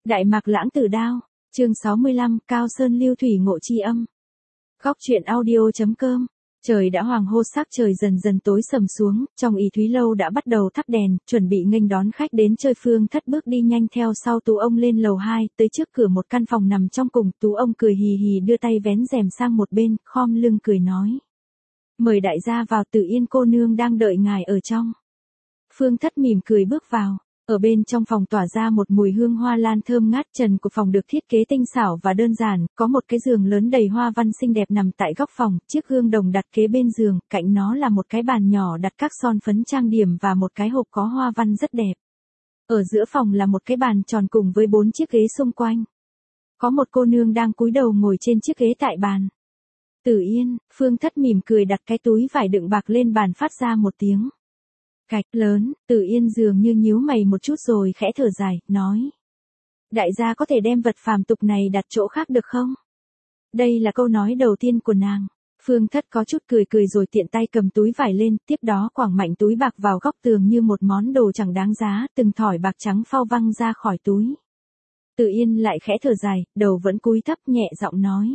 Đại Mạc Lãng Tử Đao, chương 65, Cao Sơn Lưu Thủy Ngộ Chi Âm. Góc truyện audio.com. Trời đã hoàng hôn, sắc trời dần dần tối sầm xuống, trong Y Thúy lâu đã bắt đầu thắp đèn, chuẩn bị nghênh đón khách đến chơi. Phương Thất bước đi nhanh theo sau Tú ông lên lầu 2, tới trước cửa một căn phòng nằm trong cùng. Tú ông cười hì hì đưa tay vén rèm sang một bên, khom lưng cười nói: "Mời đại gia vào, Tử Yên cô nương đang đợi ngài ở trong." Phương Thất mỉm cười bước vào. Ở bên trong phòng tỏa ra một mùi hương hoa lan thơm ngát. Trần của phòng được thiết kế tinh xảo và đơn giản, có một cái giường lớn đầy hoa văn xinh đẹp nằm tại góc phòng, chiếc gương đồng đặt kế bên giường, cạnh nó là một cái bàn nhỏ đặt các son phấn trang điểm và một cái hộp có hoa văn rất đẹp. Ở giữa phòng là một cái bàn tròn cùng với 4 chiếc ghế xung quanh. Có một cô nương đang cúi đầu ngồi trên chiếc ghế tại bàn. Tử Yên. Phương Thất mỉm cười đặt cái túi vải đựng bạc lên bàn, phát ra một tiếng cạch lớn. Tử Yên dường như nhíu mày một chút rồi khẽ thở dài, nói: "Đại gia có thể đem vật phàm tục này đặt chỗ khác được không?" Đây là câu nói đầu tiên của nàng. Phương Thất có chút cười cười rồi tiện tay cầm túi vải lên, tiếp đó quẳng mạnh túi bạc vào góc tường như một món đồ chẳng đáng giá, từng thỏi bạc trắng phao văng ra khỏi túi. Tử Yên lại khẽ thở dài, đầu vẫn cúi thấp, nhẹ giọng nói: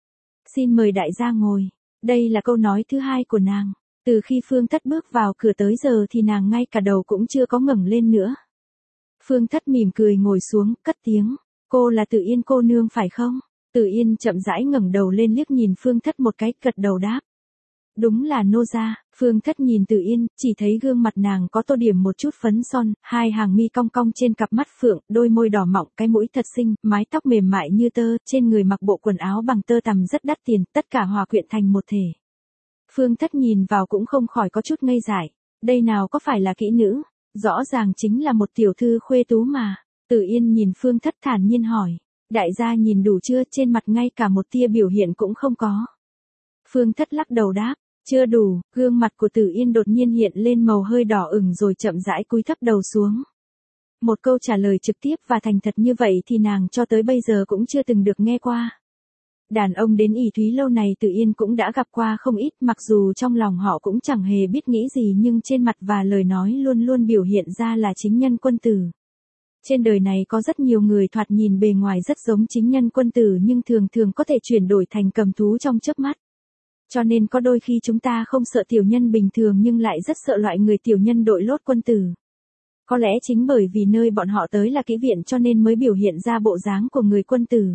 "Xin mời đại gia ngồi." Đây là câu nói thứ hai của nàng. Từ khi Phương Thất bước vào cửa tới giờ thì nàng ngay cả đầu cũng chưa có ngẩng lên nữa. Phương Thất mỉm cười ngồi xuống, cất tiếng: "Cô là Tử Yên cô nương phải không?" Tử Yên chậm rãi ngẩng đầu lên liếc nhìn Phương Thất một cái, gật đầu đáp: "Đúng là nô gia." Phương Thất nhìn Tử Yên, chỉ thấy gương mặt nàng có tô điểm một chút phấn son, hai hàng mi cong cong trên cặp mắt phượng, đôi môi đỏ mọng, cái mũi thật xinh, mái tóc mềm mại như tơ, trên người mặc bộ quần áo bằng tơ tằm rất đắt tiền, tất cả hòa quyện thành một thể. Phương Thất nhìn vào cũng không khỏi có chút ngây dại. Đây nào có phải là kỹ nữ, rõ ràng chính là một tiểu thư khuê tú mà. Tử Yên nhìn Phương Thất thản nhiên hỏi: "Đại gia nhìn đủ chưa?" Trên mặt ngay cả một tia biểu hiện cũng không có. Phương Thất lắc đầu đáp: "Chưa đủ." Gương mặt của Tử Yên đột nhiên hiện lên màu hơi đỏ ửng rồi chậm rãi cúi thấp đầu xuống. Một câu trả lời trực tiếp và thành thật như vậy thì nàng cho tới bây giờ cũng chưa từng được nghe qua. Đàn ông đến Y Thúy lâu này Tử Yên cũng đã gặp qua không ít, mặc dù trong lòng họ cũng chẳng hề biết nghĩ gì nhưng trên mặt và lời nói luôn luôn biểu hiện ra là chính nhân quân tử. Trên đời này có rất nhiều người thoạt nhìn bề ngoài rất giống chính nhân quân tử nhưng thường thường có thể chuyển đổi thành cầm thú trong chớp mắt. Cho nên có đôi khi chúng ta không sợ tiểu nhân bình thường nhưng lại rất sợ loại người tiểu nhân đội lốt quân tử. Có lẽ chính bởi vì nơi bọn họ tới là kỹ viện cho nên mới biểu hiện ra bộ dáng của người quân tử.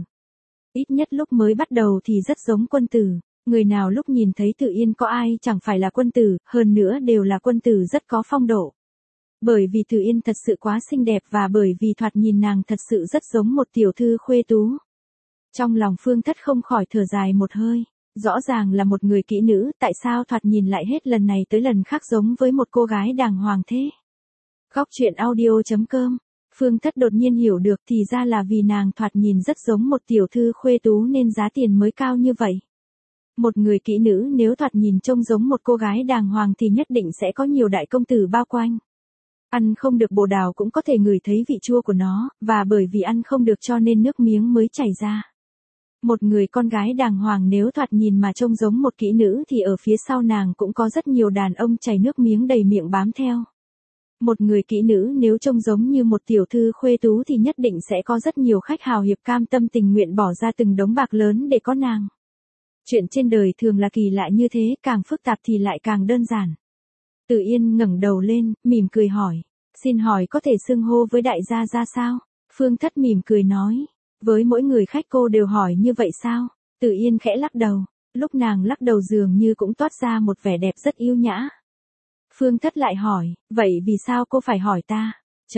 Ít nhất lúc mới bắt đầu thì rất giống quân tử. Người nào lúc nhìn thấy Tử Yên có ai chẳng phải là quân tử, hơn nữa đều là quân tử rất có phong độ. Bởi vì Tử Yên thật sự quá xinh đẹp và bởi vì thoạt nhìn nàng thật sự rất giống một tiểu thư khuê tú. Trong lòng Phương Thất không khỏi thở dài một hơi. Rõ ràng là một người kỹ nữ, tại sao thoạt nhìn lại hết lần này tới lần khác giống với một cô gái đàng hoàng thế? Góc truyện audio.com. Phương Thất đột nhiên hiểu được thì ra là vì nàng thoạt nhìn rất giống một tiểu thư khuê tú nên giá tiền mới cao như vậy. Một người kỹ nữ nếu thoạt nhìn trông giống một cô gái đàng hoàng thì nhất định sẽ có nhiều đại công tử bao quanh. Ăn không được bồ đào cũng có thể ngửi thấy vị chua của nó, và bởi vì ăn không được cho nên nước miếng mới chảy ra. Một người con gái đàng hoàng nếu thoạt nhìn mà trông giống một kỹ nữ thì ở phía sau nàng cũng có rất nhiều đàn ông chảy nước miếng đầy miệng bám theo. Một người kỹ nữ nếu trông giống như một tiểu thư khuê tú thì nhất định sẽ có rất nhiều khách hào hiệp cam tâm tình nguyện bỏ ra từng đống bạc lớn để có nàng. Chuyện trên đời thường là kỳ lạ như thế, càng phức tạp thì lại càng đơn giản. Tử Yên ngẩng đầu lên, mỉm cười hỏi: "Xin hỏi có thể xưng hô với đại gia ra sao?" Phương Thất mỉm cười nói: "Với mỗi người khách cô đều hỏi như vậy sao?" Tử Yên khẽ lắc đầu. Lúc nàng lắc đầu dường như cũng toát ra một vẻ đẹp rất yêu nhã. Phương Thất lại hỏi: "Vậy vì sao cô phải hỏi ta?"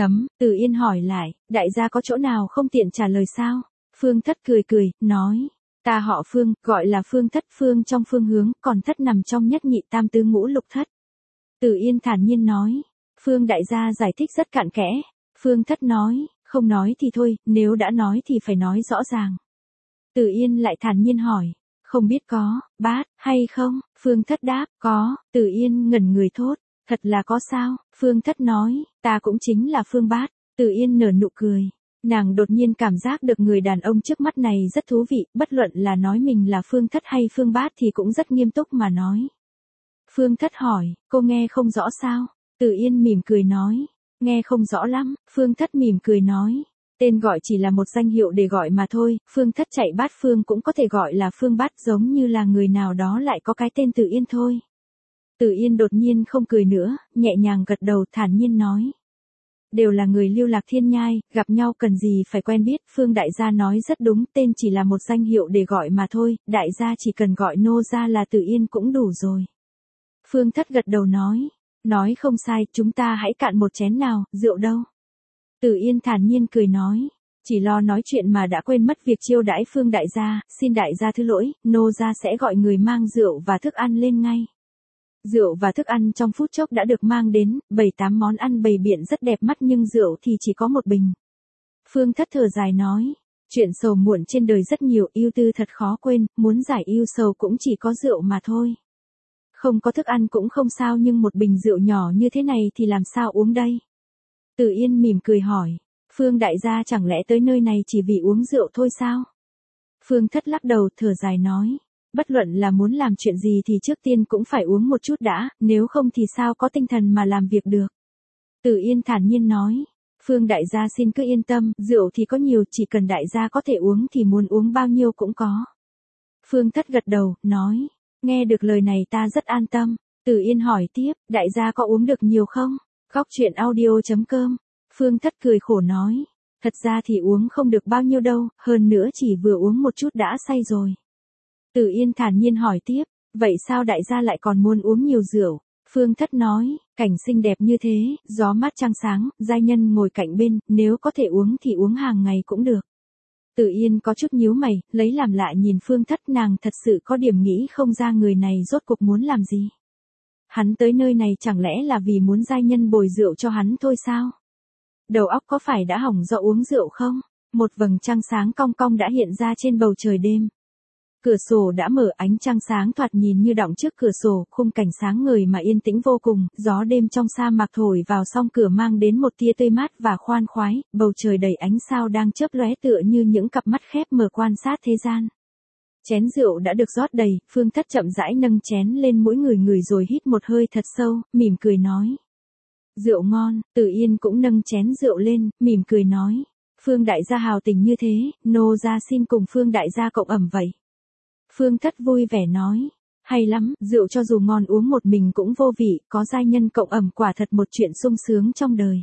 Tử Yên hỏi lại: "Đại gia có chỗ nào không tiện trả lời sao?" Phương Thất cười cười, nói: "Ta họ Phương, gọi là Phương Thất, Phương trong phương hướng, còn thất nằm trong nhất nhị tam tứ ngũ lục thất." Tử Yên thản nhiên nói: "Phương đại gia giải thích rất cặn kẽ." Phương Thất nói: "Không nói thì thôi, nếu đã nói thì phải nói rõ ràng." Tử Yên lại thản nhiên hỏi: "Không biết có bát hay không?" Phương Thất đáp: "Có." Tử Yên ngẩn người thốt: "Thật là có sao?" Phương Thất nói: "Ta cũng chính là Phương Bát." Tử Yên nở nụ cười. Nàng đột nhiên cảm giác được người đàn ông trước mắt này rất thú vị, bất luận là nói mình là Phương Thất hay Phương Bát thì cũng rất nghiêm túc mà nói. Phương Thất hỏi: "Cô nghe không rõ sao?" Tử Yên mỉm cười nói: "Nghe không rõ lắm." Phương Thất mỉm cười nói: Tên gọi chỉ là một danh hiệu để gọi mà thôi, Phương Thất chạy bát phương cũng có thể gọi là Phương Bát, giống như là người nào đó lại có cái tên Tử Yên thôi. Tử Yên đột nhiên không cười nữa, nhẹ nhàng gật đầu thản nhiên nói. Đều là người Lưu Lạc Thiên Nhai, gặp nhau cần gì phải quen biết, Phương đại gia nói rất đúng, tên chỉ là một danh hiệu để gọi mà thôi, đại gia chỉ cần gọi nô gia là Tử Yên cũng đủ rồi. Phương Thất gật đầu nói không sai, chúng ta hãy cạn một chén nào, rượu đâu. Tử Yên thản nhiên cười nói, chỉ lo nói chuyện mà đã quên mất việc chiêu đãi Phương đại gia, xin đại gia thứ lỗi, nô gia sẽ gọi người mang rượu và thức ăn lên ngay. Rượu và thức ăn trong phút chốc đã được mang đến, 7-8 món ăn bày biện rất đẹp mắt nhưng rượu thì chỉ có một bình. Phương Thất thở dài nói, chuyện sầu muộn trên đời rất nhiều, ưu tư thật khó quên, muốn giải ưu sầu cũng chỉ có rượu mà thôi. Không có thức ăn cũng không sao nhưng một bình rượu nhỏ như thế này thì làm sao uống đây? Tử Yên mỉm cười hỏi, Phương đại gia chẳng lẽ tới nơi này chỉ vì uống rượu thôi sao? Phương Thất lắc đầu thở dài nói, bất luận là muốn làm chuyện gì thì trước tiên cũng phải uống một chút đã, nếu không thì sao có tinh thần mà làm việc được. Tử Yên thản nhiên nói, Phương đại gia xin cứ yên tâm, rượu thì có nhiều, chỉ cần đại gia có thể uống thì muốn uống bao nhiêu cũng có. Phương Thất gật đầu, nói, nghe được lời này ta rất an tâm. Tử Yên hỏi tiếp, đại gia có uống được nhiều không? Góc chuyện audio.com. Phương Thất cười khổ nói, thật ra thì uống không được bao nhiêu đâu, hơn nữa chỉ vừa uống một chút đã say rồi. Tử Yên thản nhiên hỏi tiếp, vậy sao đại gia lại còn muốn uống nhiều rượu? Phương Thất nói, cảnh xinh đẹp như thế, gió mát trăng sáng, giai nhân ngồi cạnh bên, nếu có thể uống thì uống hàng ngày cũng được. Tử Yên có chút nhíu mày, lấy làm lạ nhìn Phương Thất, nàng thật sự có điểm nghĩ không ra người này rốt cuộc muốn làm gì. Hắn tới nơi này chẳng lẽ là vì muốn giai nhân bồi rượu cho hắn thôi sao? Đầu óc có phải đã hỏng do uống rượu không? Một vầng trăng sáng cong cong đã hiện ra trên bầu trời đêm. Cửa sổ đã mở, ánh trăng sáng thoạt nhìn như đọng trước cửa sổ, khung cảnh sáng ngời mà yên tĩnh vô cùng, gió đêm trong sa mạc thổi vào song cửa mang đến một tia tươi mát và khoan khoái, bầu trời đầy ánh sao đang chớp lóe tựa như những cặp mắt khép mở quan sát thế gian. Chén rượu đã được rót đầy, Phương Thất chậm rãi nâng chén lên mỗi người rồi hít một hơi thật sâu, mỉm cười nói. Rượu ngon, Tử Yên cũng nâng chén rượu lên, mỉm cười nói. Phương đại gia hào tình như thế, nô gia xin cùng Phương đại gia cộng ẩm vậy. Phương Thất vui vẻ nói, hay lắm, rượu cho dù ngon uống một mình cũng vô vị, có giai nhân cộng ẩm quả thật một chuyện sung sướng trong đời.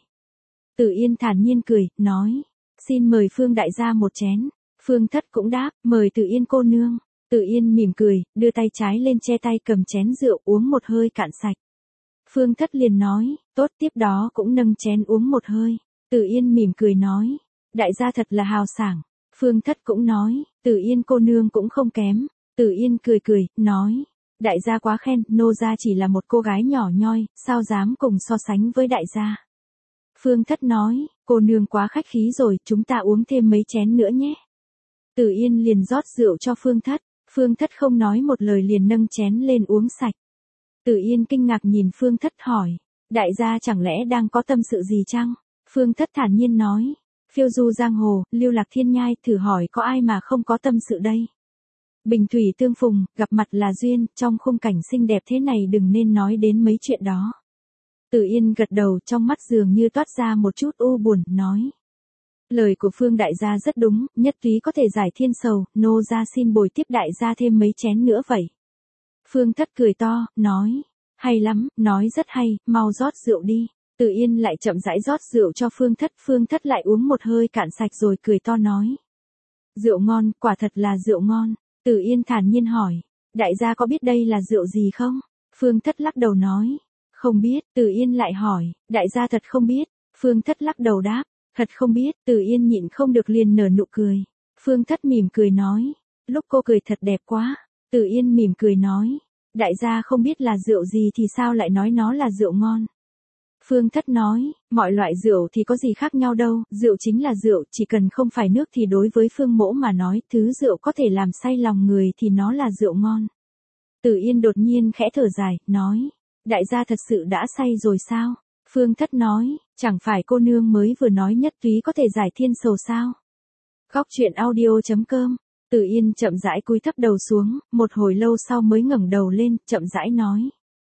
Tử Yên thản nhiên cười, nói, xin mời Phương đại gia một chén. Phương Thất cũng đáp, mời Tử Yên cô nương. Tử Yên mỉm cười, đưa tay trái lên che tay cầm chén rượu uống một hơi cạn sạch. Phương Thất liền nói, tốt, tiếp đó cũng nâng chén uống một hơi. Tử Yên mỉm cười nói, đại gia thật là hào sảng. Phương Thất cũng nói, Tử Yên cô nương cũng không kém. Tử Yên cười, nói, đại gia quá khen, nô gia chỉ là một cô gái nhỏ nhoi, sao dám cùng so sánh với đại gia. Phương Thất nói, cô nương quá khách khí rồi, chúng ta uống thêm mấy chén nữa nhé. Tử Yên liền rót rượu cho Phương Thất, Phương Thất không nói một lời liền nâng chén lên uống sạch. Tử Yên kinh ngạc nhìn Phương Thất hỏi, đại gia chẳng lẽ đang có tâm sự gì chăng? Phương Thất thản nhiên nói, phiêu du giang hồ, lưu lạc thiên nhai, thử hỏi có ai mà không có tâm sự đây? Bình thủy tương phùng, gặp mặt là duyên, trong khung cảnh xinh đẹp thế này đừng nên nói đến mấy chuyện đó. Tử Yên gật đầu, trong mắt dường như toát ra một chút u buồn, nói. Lời của Phương đại gia rất đúng, nhất trí có thể giải thiên sầu, nô gia xin bồi tiếp đại gia thêm mấy chén nữa vậy. Phương Thất cười to, nói, hay lắm, nói rất hay, mau rót rượu đi. Tử Yên lại chậm rãi rót rượu cho Phương Thất lại uống một hơi cạn sạch rồi cười to nói. Rượu ngon, quả thật là rượu ngon. Tử Yên thản nhiên hỏi, đại gia có biết đây là rượu gì không? Phương Thất lắc đầu nói, không biết. Tử Yên lại hỏi, đại gia thật không biết? Phương Thất lắc đầu đáp, thật không biết. Tử Yên nhịn không được liền nở nụ cười. Phương Thất mỉm cười nói, lúc cô cười thật đẹp quá. Tử Yên mỉm cười nói, đại gia không biết là rượu gì thì sao lại nói nó là rượu ngon? Phương Thất nói, mọi loại rượu thì có gì khác nhau đâu, rượu chính là rượu, chỉ cần không phải nước thì đối với Phương Mỗ mà nói, thứ rượu có thể làm say lòng người thì nó là rượu ngon. Tử Yên đột nhiên khẽ thở dài, nói, đại gia thật sự đã say rồi sao? Phương Thất nói, chẳng phải cô nương mới vừa nói nhất trí có thể giải thiên sầu sao? Góc chuyện audio.com. Tử Yên chậm rãi cúi thấp đầu xuống, một hồi lâu sau mới ngẩng đầu lên, chậm rãi nói.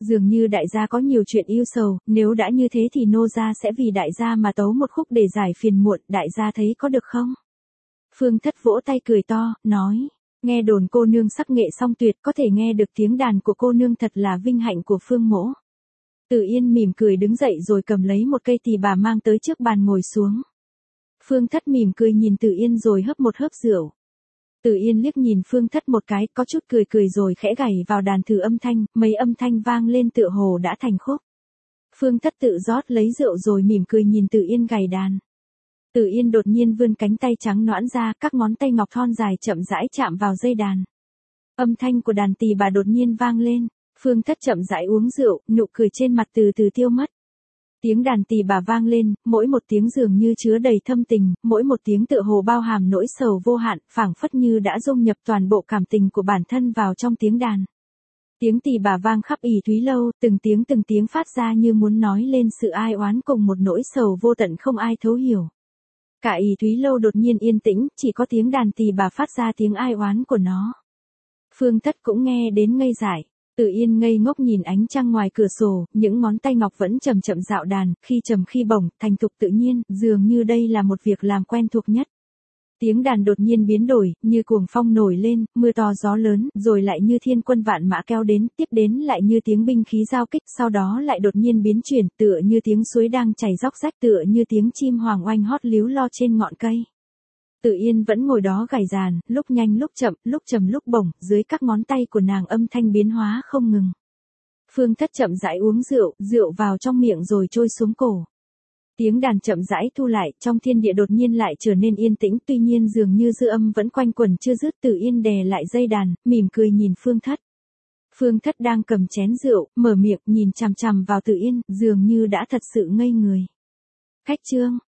Dường như đại gia có nhiều chuyện yêu sầu, nếu đã như thế thì nô gia sẽ vì đại gia mà tấu một khúc để giải phiền muộn, đại gia thấy có được không? Phương Thất vỗ tay cười to, nói, nghe đồn cô nương sắc nghệ song tuyệt, có thể nghe được tiếng đàn của cô nương thật là vinh hạnh của Phương mỗ. Tử Yên mỉm cười đứng dậy rồi cầm lấy một cây tỳ bà mang tới trước bàn ngồi xuống. Phương Thất mỉm cười nhìn Tử Yên rồi hớp một hớp rượu. Tử Yên liếc nhìn Phương Thất một cái, có chút cười cười rồi khẽ gảy vào đàn thử âm thanh, mấy âm thanh vang lên tựa hồ đã thành khúc. Phương Thất tự rót lấy rượu rồi mỉm cười nhìn Tử Yên gảy đàn. Tử Yên đột nhiên vươn cánh tay trắng nõn ra, các ngón tay ngọc thon dài chậm rãi chạm vào dây đàn. Âm thanh của đàn tỳ bà đột nhiên vang lên, Phương Thất chậm rãi uống rượu, nụ cười trên mặt từ từ tiêu mất. Tiếng đàn tỳ bà vang lên, mỗi một tiếng dường như chứa đầy thâm tình, mỗi một tiếng tựa hồ bao hàm nỗi sầu vô hạn, phảng phất như đã dung nhập toàn bộ cảm tình của bản thân vào trong tiếng đàn. Tiếng tỳ bà vang khắp ỷ Thúy Lâu, từng tiếng phát ra như muốn nói lên sự ai oán cùng một nỗi sầu vô tận không ai thấu hiểu. Cả ỷ Thúy Lâu đột nhiên yên tĩnh, chỉ có tiếng đàn tỳ bà phát ra tiếng ai oán của nó. Phương Thất cũng nghe đến ngây dại. Tử Yên ngây ngốc nhìn ánh trăng ngoài cửa sổ, những ngón tay ngọc vẫn chậm chậm dạo đàn, khi trầm khi bổng, thành thục tự nhiên, dường như đây là một việc làm quen thuộc nhất. Tiếng đàn đột nhiên biến đổi, như cuồng phong nổi lên, mưa to gió lớn, rồi lại như thiên quân vạn mã kéo đến, tiếp đến lại như tiếng binh khí giao kích, sau đó lại đột nhiên biến chuyển, tựa như tiếng suối đang chảy róc rách, tựa như tiếng chim hoàng oanh hót líu lo trên ngọn cây. Tử Yên vẫn ngồi đó gảy đàn, lúc nhanh lúc chậm, lúc trầm lúc bổng, dưới các ngón tay của nàng âm thanh biến hóa không ngừng. Phương Thất chậm rãi uống rượu, rượu vào trong miệng rồi trôi xuống cổ. Tiếng đàn chậm rãi thu lại, trong thiên địa đột nhiên lại trở nên yên tĩnh, tuy nhiên dường như dư âm vẫn quanh quẩn chưa dứt. Tử Yên đè lại dây đàn, mỉm cười nhìn Phương Thất. Phương Thất đang cầm chén rượu, mở miệng nhìn chằm chằm vào Tử Yên, dường như đã thật sự ngây người. Khách trương,